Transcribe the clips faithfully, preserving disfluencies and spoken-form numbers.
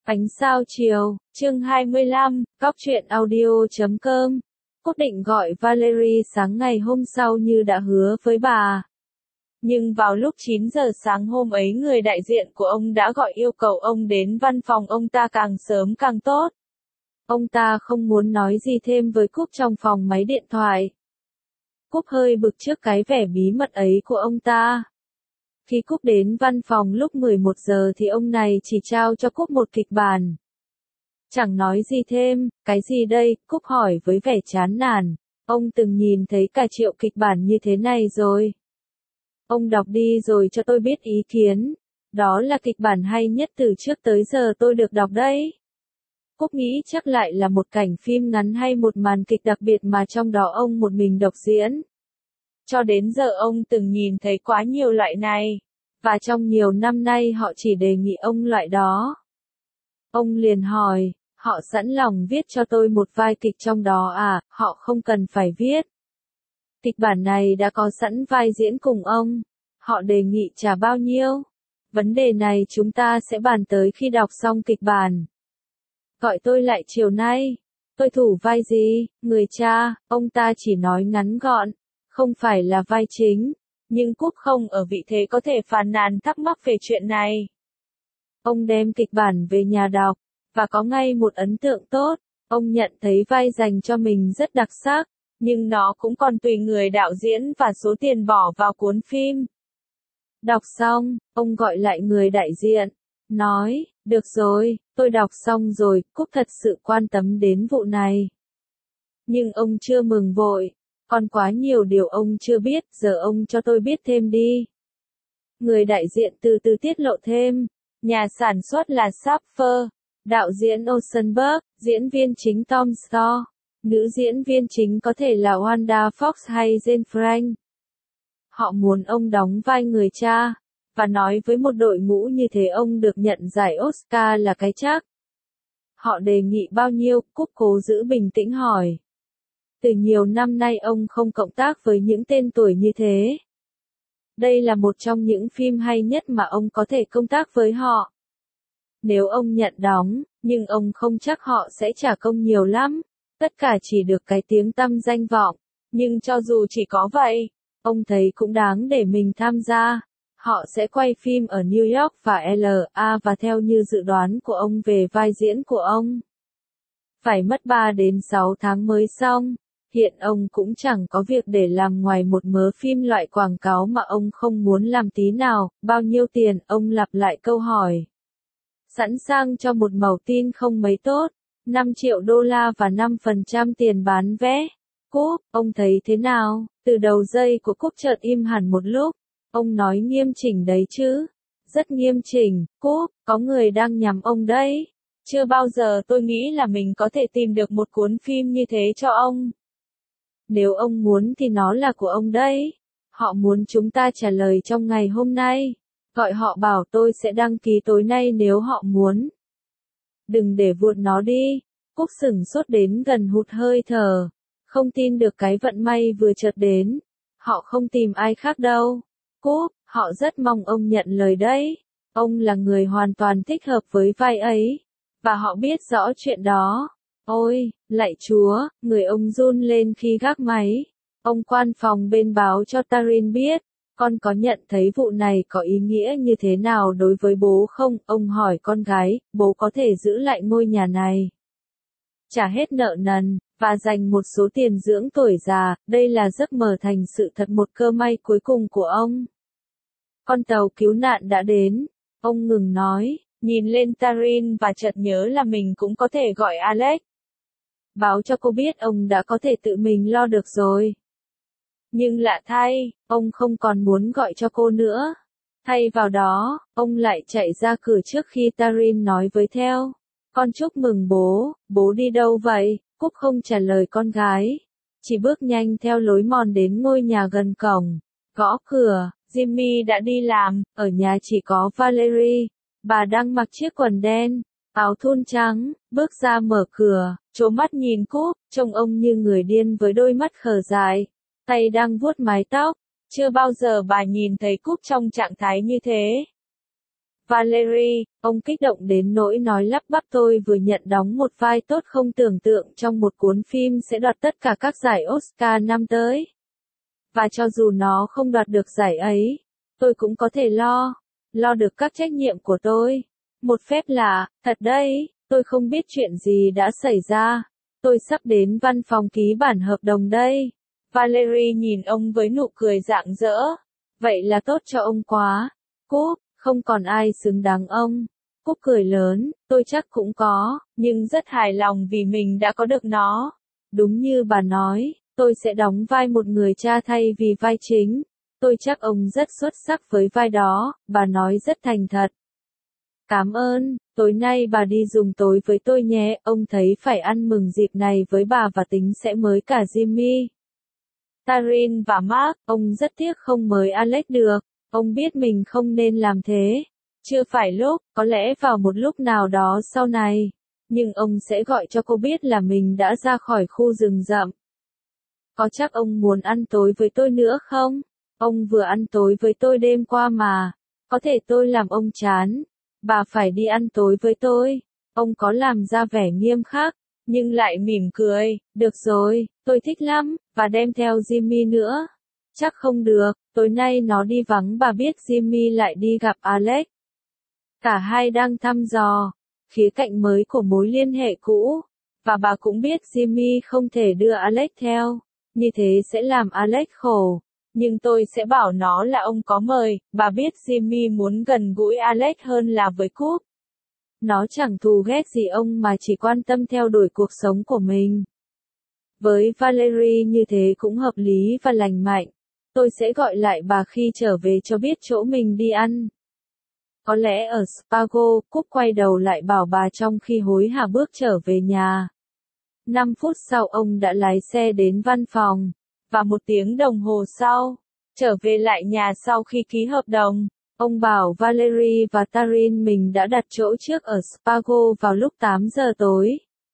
Ánh sao chiều, chương hai mươi lăm, góc truyện audio chấm com. Cúc định gọi Valerie sáng ngày hôm sau như đã hứa với bà. Nhưng vào lúc chín giờ sáng hôm ấy người đại diện của ông đã gọi yêu cầu ông đến văn phòng ông ta càng sớm càng tốt. Ông ta không muốn nói gì thêm với Cúc trong phòng máy điện thoại. Cúc hơi bực trước cái vẻ bí mật ấy của ông ta. Khi Cúc đến văn phòng lúc mười một giờ thì ông này chỉ trao cho Cúc một kịch bản. Chẳng nói gì thêm, cái gì đây, Cúc hỏi với vẻ chán nản, ông từng nhìn thấy cả triệu kịch bản như thế này rồi. Ông đọc đi rồi cho tôi biết ý kiến, đó là kịch bản hay nhất từ trước tới giờ tôi được đọc đấy. Cúc nghĩ chắc lại là một cảnh phim ngắn hay một màn kịch đặc biệt mà trong đó ông một mình độc diễn. Cho đến giờ ông từng nhìn thấy quá nhiều loại này, và trong nhiều năm nay họ chỉ đề nghị ông loại đó. Ông liền hỏi, họ sẵn lòng viết cho tôi một vai kịch trong đó à, họ không cần phải viết. Kịch bản này đã có sẵn vai diễn cùng ông, họ đề nghị trả bao nhiêu? Vấn đề này chúng ta sẽ bàn tới khi đọc xong kịch bản. Gọi tôi lại chiều nay, tôi thủ vai gì, người cha, ông ta chỉ nói ngắn gọn. Không phải là vai chính, nhưng Cúc không ở vị thế có thể phàn nàn thắc mắc về chuyện này. Ông đem kịch bản về nhà đọc, và có ngay một ấn tượng tốt, ông nhận thấy vai dành cho mình rất đặc sắc, nhưng nó cũng còn tùy người đạo diễn và số tiền bỏ vào cuốn phim. Đọc xong, ông gọi lại người đại diện, nói, được rồi, tôi đọc xong rồi, Cúc thật sự quan tâm đến vụ này. Nhưng ông chưa mừng vội. Còn quá nhiều điều ông chưa biết, giờ ông cho tôi biết thêm đi. Người đại diện từ từ tiết lộ thêm, nhà sản xuất là Sapphire, đạo diễn Oceanberg, diễn viên chính Tom Store, nữ diễn viên chính có thể là Wanda Fox hay Jane Frank. Họ muốn ông đóng vai người cha, và nói với một đội ngũ như thế ông được nhận giải Oscar là cái chắc. Họ đề nghị bao nhiêu, Cúc cố giữ bình tĩnh hỏi. Từ nhiều năm nay ông không cộng tác với những tên tuổi như thế. Đây là một trong những phim hay nhất mà ông có thể công tác với họ. Nếu ông nhận đóng, nhưng ông không chắc họ sẽ trả công nhiều lắm, tất cả chỉ được cái tiếng tăm danh vọng. Nhưng cho dù chỉ có vậy, ông thấy cũng đáng để mình tham gia. Họ sẽ quay phim ở New York và lờ a và theo như dự đoán của ông về vai diễn của ông. Phải mất ba đến sáu tháng mới xong. Hiện ông cũng chẳng có việc để làm ngoài một mớ phim loại quảng cáo mà ông không muốn làm tí nào. Bao nhiêu tiền? Ông lặp lại câu hỏi. Sẵn sàng cho một mẩu tin không mấy tốt. năm triệu đô la và năm phần trăm tiền bán vé. Cúc, ông thấy thế nào? Từ đầu dây của Cúc chợt im hẳn một lúc. Ông nói nghiêm chỉnh đấy chứ. Rất nghiêm chỉnh. Cúc, có người đang nhắm ông đấy. Chưa bao giờ tôi nghĩ là mình có thể tìm được một cuốn phim như thế cho ông. Nếu ông muốn thì nó là của ông đấy. Họ muốn chúng ta trả lời trong ngày hôm nay. Gọi họ bảo tôi sẽ đăng ký tối nay nếu họ muốn. Đừng để vuột nó đi. Cúc sửng sốt đến gần hụt hơi thở. Không tin được cái vận may vừa chợt đến. Họ không tìm ai khác đâu. Cúc, họ rất mong ông nhận lời đấy. Ông là người hoàn toàn thích hợp với vai ấy. Và họ biết rõ chuyện đó. Ôi, lạy Chúa, người ông run lên khi gác máy. Ông quan phòng bên báo cho Tarin biết, con có nhận thấy vụ này có ý nghĩa như thế nào đối với bố không? Ông hỏi con gái, bố có thể giữ lại ngôi nhà này, trả hết nợ nần, và dành một số tiền dưỡng tuổi già, đây là giấc mơ thành sự thật một cơ may cuối cùng của ông. Con tàu cứu nạn đã đến, ông ngừng nói, nhìn lên Tarin và chợt nhớ là mình cũng có thể gọi Alex. Báo cho cô biết ông đã có thể tự mình lo được rồi. Nhưng lạ thay, ông không còn muốn gọi cho cô nữa. Thay vào đó, ông lại chạy ra cửa trước khi Tarin nói với theo. Con chúc mừng bố, bố đi đâu vậy? Cúc không trả lời con gái. Chỉ bước nhanh theo lối mòn đến ngôi nhà gần cổng. Gõ cửa, Jimmy đã đi làm, ở nhà chỉ có Valerie. Bà đang mặc chiếc quần đen, áo thun trắng, bước ra mở cửa, trố mắt nhìn Cúc, trông ông như người điên với đôi mắt khờ dại, tay đang vuốt mái tóc, chưa bao giờ bà nhìn thấy Cúc trong trạng thái như thế. Valerie, ông kích động đến nỗi nói lắp bắp tôi vừa nhận đóng một vai tốt không tưởng tượng trong một cuốn phim sẽ đoạt tất cả các giải Oscar năm tới. Và cho dù nó không đoạt được giải ấy, tôi cũng có thể lo, lo được các trách nhiệm của tôi. Một phép lạ, thật đấy, tôi không biết chuyện gì đã xảy ra. Tôi sắp đến văn phòng ký bản hợp đồng đây. Valerie nhìn ông với nụ cười rạng rỡ. Vậy là tốt cho ông quá. Cúp, không còn ai xứng đáng ông. Cúp cười lớn, tôi chắc cũng có, nhưng rất hài lòng vì mình đã có được nó. Đúng như bà nói, tôi sẽ đóng vai một người cha thay vì vai chính. Tôi chắc ông rất xuất sắc với vai đó, bà nói rất thành thật. Cảm ơn, tối nay bà đi dùng tối với tôi nhé, ông thấy phải ăn mừng dịp này với bà và tính sẽ mới cả Jimmy. Taryn và Mark, ông rất tiếc không mời Alex được, ông biết mình không nên làm thế. Chưa phải lúc, có lẽ vào một lúc nào đó sau này, nhưng ông sẽ gọi cho cô biết là mình đã ra khỏi khu rừng rậm. Có chắc ông muốn ăn tối với tôi nữa không? Ông vừa ăn tối với tôi đêm qua mà, có thể tôi làm ông chán. Bà phải đi ăn tối với tôi. Ông có làm ra vẻ nghiêm khắc, nhưng lại mỉm cười. Được rồi, tôi thích lắm, và đem theo Jimmy nữa. Chắc không được, tối nay nó đi vắng bà biết Jimmy lại đi gặp Alex. Cả hai đang thăm dò khía cạnh mới của mối liên hệ cũ, và bà cũng biết Jimmy không thể đưa Alex theo, như thế sẽ làm Alex khổ. Nhưng tôi sẽ bảo nó là ông có mời, bà biết Jimmy muốn gần gũi Alex hơn là với Cúp. Nó chẳng thù ghét gì ông mà chỉ quan tâm theo đuổi cuộc sống của mình. Với Valerie như thế cũng hợp lý và lành mạnh. Tôi sẽ gọi lại bà khi trở về cho biết chỗ mình đi ăn. Có lẽ ở Spago, Cúp quay đầu lại bảo bà trong khi hối hả bước trở về nhà. Năm phút sau ông đã lái xe đến văn phòng. Và một tiếng đồng hồ sau, trở về lại nhà sau khi ký hợp đồng, ông bảo Valerie và Taryn mình đã đặt chỗ trước ở Spago vào lúc tám giờ tối.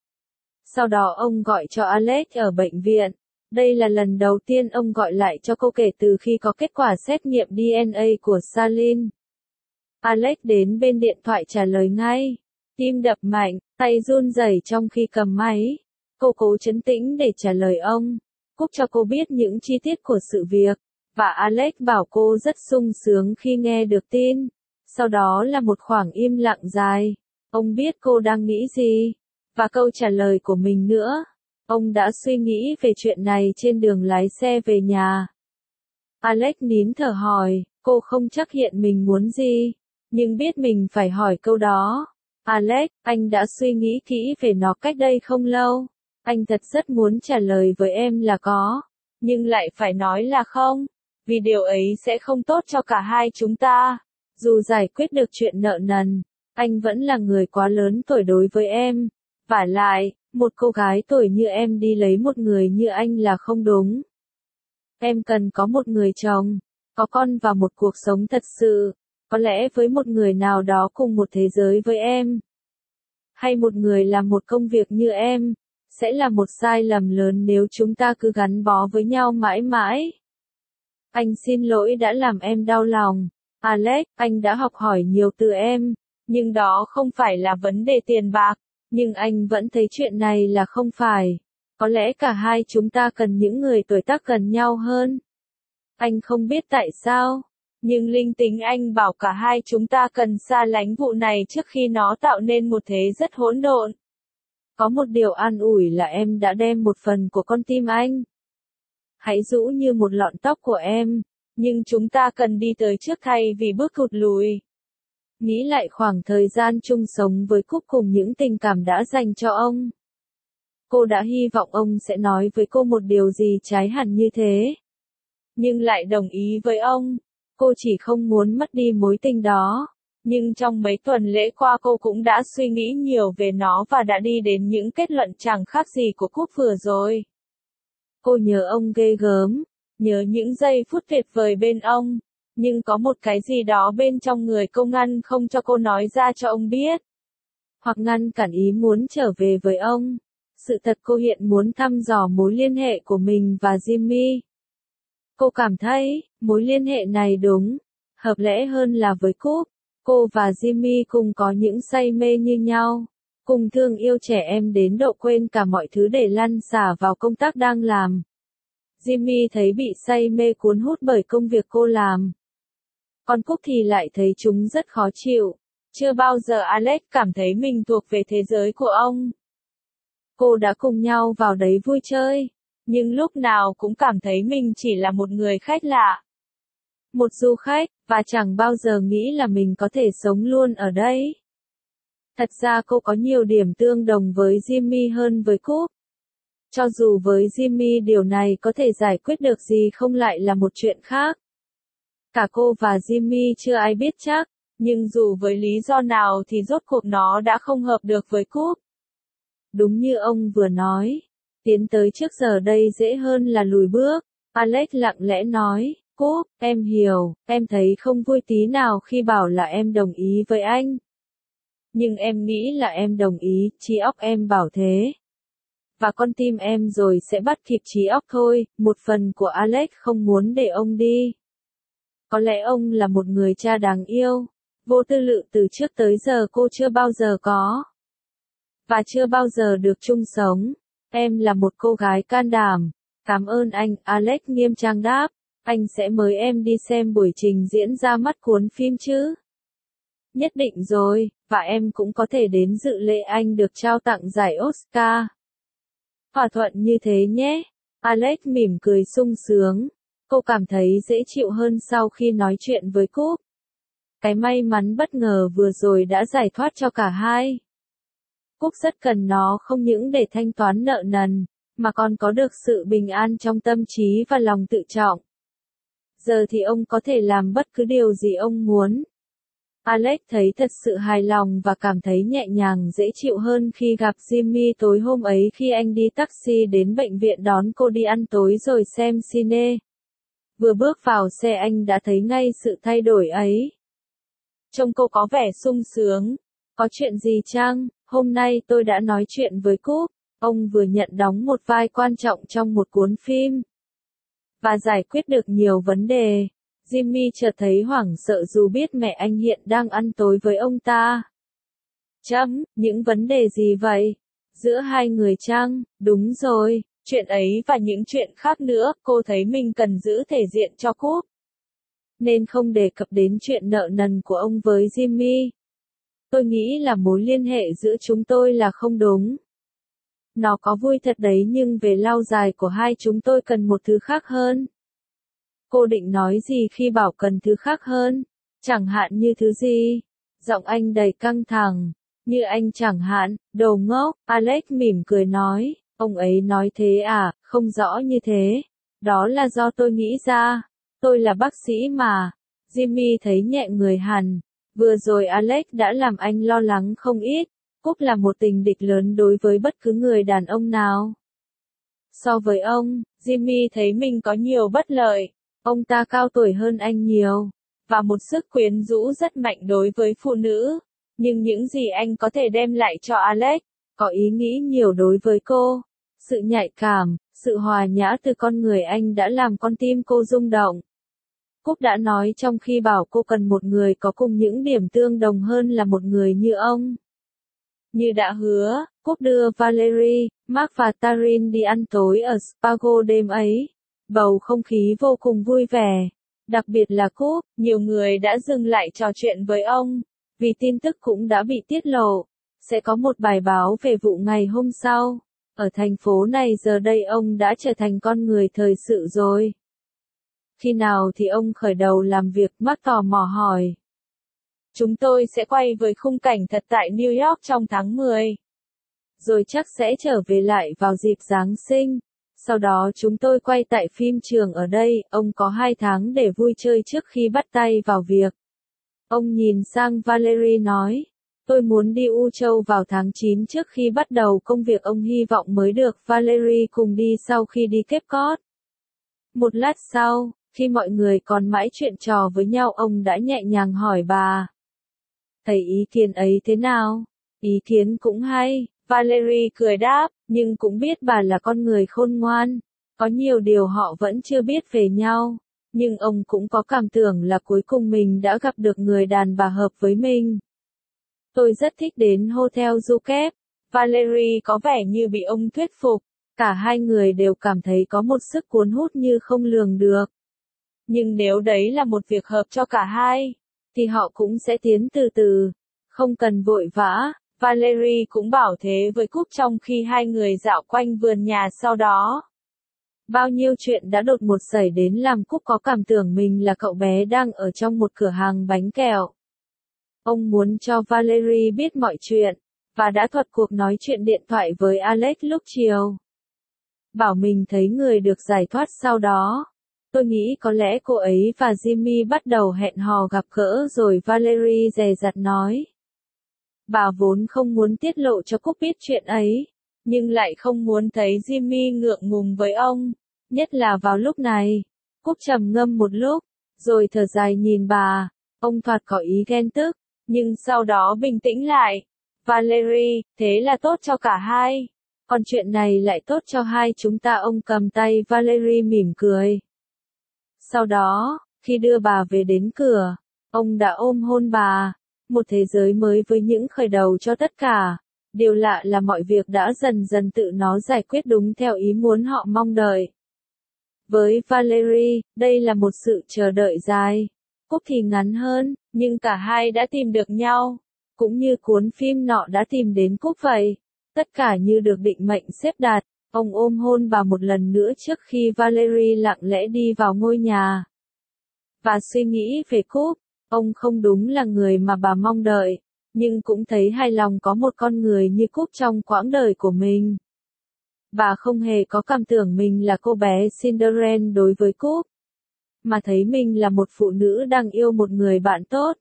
Sau đó ông gọi cho Alex ở bệnh viện. Đây là lần đầu tiên ông gọi lại cho cô kể từ khi có kết quả xét nghiệm đê en a của Salin. Alex đến bên điện thoại trả lời ngay. Tim đập mạnh, tay run rẩy trong khi cầm máy. Cô cố trấn tĩnh để trả lời ông. Cúp cho cô biết những chi tiết của sự việc, và Alex bảo cô rất sung sướng khi nghe được tin. Sau đó là một khoảng im lặng dài. Ông biết cô đang nghĩ gì, và câu trả lời của mình nữa. Ông đã suy nghĩ về chuyện này trên đường lái xe về nhà. Alex nín thở hỏi, cô không chắc hiện mình muốn gì, nhưng biết mình phải hỏi câu đó. Alex, anh đã suy nghĩ kỹ về nó cách đây không lâu. Anh thật rất muốn trả lời với em là có, nhưng lại phải nói là không, vì điều ấy sẽ không tốt cho cả hai chúng ta. Dù giải quyết được chuyện nợ nần, anh vẫn là người quá lớn tuổi đối với em. Vả lại, một cô gái tuổi như em đi lấy một người như anh là không đúng. Em cần có một người chồng, có con và một cuộc sống thật sự, có lẽ với một người nào đó cùng một thế giới với em. Hay một người làm một công việc như em. Sẽ là một sai lầm lớn nếu chúng ta cứ gắn bó với nhau mãi mãi. Anh xin lỗi đã làm em đau lòng. Alex, anh đã học hỏi nhiều từ em, nhưng đó không phải là vấn đề tiền bạc, nhưng anh vẫn thấy chuyện này là không phải. Có lẽ cả hai chúng ta cần những người tuổi tác gần nhau hơn. Anh không biết tại sao, nhưng linh tính anh bảo cả hai chúng ta cần xa lánh vụ này trước khi nó tạo nên một thế rất hỗn độn. Có một điều an ủi là em đã đem một phần của con tim anh. Hãy rũ như một lọn tóc của em, nhưng chúng ta cần đi tới trước thay vì bước thụt lùi. Nghĩ lại khoảng thời gian chung sống với Cúp cùng những tình cảm đã dành cho ông. Cô đã hy vọng ông sẽ nói với cô một điều gì trái hẳn như thế. Nhưng lại đồng ý với ông. Cô chỉ không muốn mất đi mối tình đó. Nhưng trong mấy tuần lễ qua cô cũng đã suy nghĩ nhiều về nó và đã đi đến những kết luận chẳng khác gì của Cúp vừa rồi. Cô nhớ ông ghê gớm, nhớ những giây phút tuyệt vời bên ông, nhưng có một cái gì đó bên trong người cô ngăn không cho cô nói ra cho ông biết. Hoặc ngăn cản ý muốn trở về với ông. Sự thật cô hiện muốn thăm dò mối liên hệ của mình và Jimmy. Cô cảm thấy, mối liên hệ này đúng, hợp lẽ hơn là với Cúp. Cô và Jimmy cùng có những say mê như nhau, cùng thương yêu trẻ em đến độ quên cả mọi thứ để lăn xả vào công tác đang làm. Jimmy thấy bị say mê cuốn hút bởi công việc cô làm. Còn Cúc thì lại thấy chúng rất khó chịu. Chưa bao giờ Alex cảm thấy mình thuộc về thế giới của ông. Cô đã cùng nhau vào đấy vui chơi, nhưng lúc nào cũng cảm thấy mình chỉ là một người khách lạ. Một du khách, và chẳng bao giờ nghĩ là mình có thể sống luôn ở đây. Thật ra cô có nhiều điểm tương đồng với Jimmy hơn với Cúc. Cho dù với Jimmy điều này có thể giải quyết được gì không lại là một chuyện khác. Cả cô và Jimmy chưa ai biết chắc, nhưng dù với lý do nào thì rốt cuộc nó đã không hợp được với Cúc. Đúng như ông vừa nói, tiến tới trước giờ đây dễ hơn là lùi bước. Alex lặng lẽ nói, Cúc, em hiểu, em thấy không vui tí nào khi bảo là em đồng ý với anh. Nhưng em nghĩ là em đồng ý, trí óc em bảo thế. Và con tim em rồi sẽ bắt kịp trí óc thôi, một phần của Alex không muốn để ông đi. Có lẽ ông là một người cha đáng yêu, vô tư lự từ trước tới giờ cô chưa bao giờ có. Và chưa bao giờ được chung sống. Em là một cô gái can đảm. Cảm ơn anh, Alex nghiêm trang đáp. Anh sẽ mời em đi xem buổi trình diễn ra mắt cuốn phim chứ? Nhất định rồi, và em cũng có thể đến dự lễ anh được trao tặng giải Oscar. Thỏa thuận như thế nhé. Alex mỉm cười sung sướng. Cô cảm thấy dễ chịu hơn sau khi nói chuyện với Cúc. Cái may mắn bất ngờ vừa rồi đã giải thoát cho cả hai. Cúc rất cần nó không những để thanh toán nợ nần, mà còn có được sự bình an trong tâm trí và lòng tự trọng. Giờ thì ông có thể làm bất cứ điều gì ông muốn. Alex thấy thật sự hài lòng và cảm thấy nhẹ nhàng dễ chịu hơn khi gặp Jimmy tối hôm ấy khi anh đi taxi đến bệnh viện đón cô đi ăn tối rồi xem cine. Vừa bước vào xe anh đã thấy ngay sự thay đổi ấy. Trông cô có vẻ sung sướng. Có chuyện gì chăng? Hôm nay tôi đã nói chuyện với Cúc. Ông vừa nhận đóng một vai quan trọng trong một cuốn phim. Và giải quyết được nhiều vấn đề. Jimmy chợt thấy hoảng sợ dù biết mẹ anh hiện đang ăn tối với ông ta. Chấm, những vấn đề gì vậy? Giữa hai người chăng? Đúng rồi, chuyện ấy và những chuyện khác nữa, cô thấy mình cần giữ thể diện cho Cúc. Nên không đề cập đến chuyện nợ nần của ông với Jimmy. Tôi nghĩ là mối liên hệ giữa chúng tôi là không đúng. Nó có vui thật đấy nhưng về lâu dài của hai chúng tôi cần một thứ khác hơn. Cô định nói gì khi bảo cần thứ khác hơn? Chẳng hạn như thứ gì? Giọng anh đầy căng thẳng. Như anh chẳng hạn, đồ ngốc, Alex mỉm cười nói. Ông ấy nói thế à, không rõ như thế. Đó là do tôi nghĩ ra. Tôi là bác sĩ mà. Jimmy thấy nhẹ người hẳn. Vừa rồi Alex đã làm anh lo lắng không ít. Cúc là một tình địch lớn đối với bất cứ người đàn ông nào. So với ông, Jimmy thấy mình có nhiều bất lợi. Ông ta cao tuổi hơn anh nhiều, và một sức quyến rũ rất mạnh đối với phụ nữ. Nhưng những gì anh có thể đem lại cho Alex, có ý nghĩ nhiều đối với cô. Sự nhạy cảm, sự hòa nhã từ con người anh đã làm con tim cô rung động. Cúc đã nói trong khi bảo cô cần một người có cùng những điểm tương đồng hơn là một người như ông. Như đã hứa, Cúc đưa Valerie, Mark và Taryn đi ăn tối ở Spago đêm ấy. Bầu không khí vô cùng vui vẻ. Đặc biệt là Cúc, nhiều người đã dừng lại trò chuyện với ông, vì tin tức cũng đã bị tiết lộ. Sẽ có một bài báo về vụ ngày hôm sau. Ở thành phố này giờ đây ông đã trở thành con người thời sự rồi. Khi nào thì ông khởi đầu làm việc? Mark tò mò hỏi. Chúng tôi sẽ quay với khung cảnh thật tại New York trong tháng mười. Rồi chắc sẽ trở về lại vào dịp Giáng sinh. Sau đó chúng tôi quay tại phim trường ở đây, ông có hai tháng để vui chơi trước khi bắt tay vào việc. Ông nhìn sang Valerie nói, tôi muốn đi U Châu vào tháng chín trước khi bắt đầu công việc. Ông hy vọng mới được Valerie cùng đi sau khi đi Cape Cod. Một lát sau, khi mọi người còn mãi chuyện trò với nhau ông đã nhẹ nhàng hỏi bà. Thấy ý kiến ấy thế nào? Ý kiến cũng hay, Valerie cười đáp, nhưng cũng biết bà là con người khôn ngoan. Có nhiều điều họ vẫn chưa biết về nhau. Nhưng ông cũng có cảm tưởng là cuối cùng mình đã gặp được người đàn bà hợp với mình. Tôi rất thích đến Hotel du Cape. Valerie có vẻ như bị ông thuyết phục. Cả hai người đều cảm thấy có một sức cuốn hút như không lường được. Nhưng nếu đấy là một việc hợp cho cả hai, thì họ cũng sẽ tiến từ từ, không cần vội vã. Valerie cũng bảo thế với Cúp trong khi hai người dạo quanh vườn nhà sau đó. Bao nhiêu chuyện đã đột ngột xảy đến làm Cúp có cảm tưởng mình là cậu bé đang ở trong một cửa hàng bánh kẹo. Ông muốn cho Valerie biết mọi chuyện, và đã thuật cuộc nói chuyện điện thoại với Alex lúc chiều. Bảo mình thấy người được giải thoát sau đó. Tôi nghĩ có lẽ cô ấy và Jimmy bắt đầu hẹn hò gặp gỡ rồi Valerie dè dặt nói. Bà vốn không muốn tiết lộ cho Cúp biết chuyện ấy, nhưng lại không muốn thấy Jimmy ngượng ngùng với ông, nhất là vào lúc này. Cúp trầm ngâm một lúc, rồi thở dài nhìn bà, ông thoạt có ý ghen tức, nhưng sau đó bình tĩnh lại. Valerie, thế là tốt cho cả hai. Còn chuyện này lại tốt cho hai chúng ta. Ông cầm tay Valerie mỉm cười. Sau đó, khi đưa bà về đến cửa, ông đã ôm hôn bà. Một thế giới mới với những khởi đầu cho tất cả. Điều lạ là mọi việc đã dần dần tự nó giải quyết đúng theo ý muốn họ mong đợi. Với Valerie, đây là một sự chờ đợi dài. Cúp thì ngắn hơn, nhưng cả hai đã tìm được nhau. Cũng như cuốn phim nọ đã tìm đến Cúp vậy. Tất cả như được định mệnh xếp đặt. Ông ôm hôn bà một lần nữa trước khi Valerie lặng lẽ đi vào ngôi nhà. Và suy nghĩ về Cúp, ông không đúng là người mà bà mong đợi, nhưng cũng thấy hài lòng có một con người như Cúp trong quãng đời của mình. Bà không hề có cảm tưởng mình là cô bé Cinderella đối với Cúp, mà thấy mình là một phụ nữ đang yêu một người bạn tốt.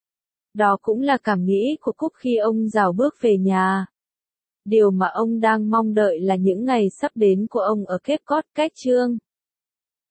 Đó cũng là cảm nghĩ của Cúp khi ông rảo bước về nhà. Điều mà ông đang mong đợi là những ngày sắp đến của ông ở Cape Cod cách Trương.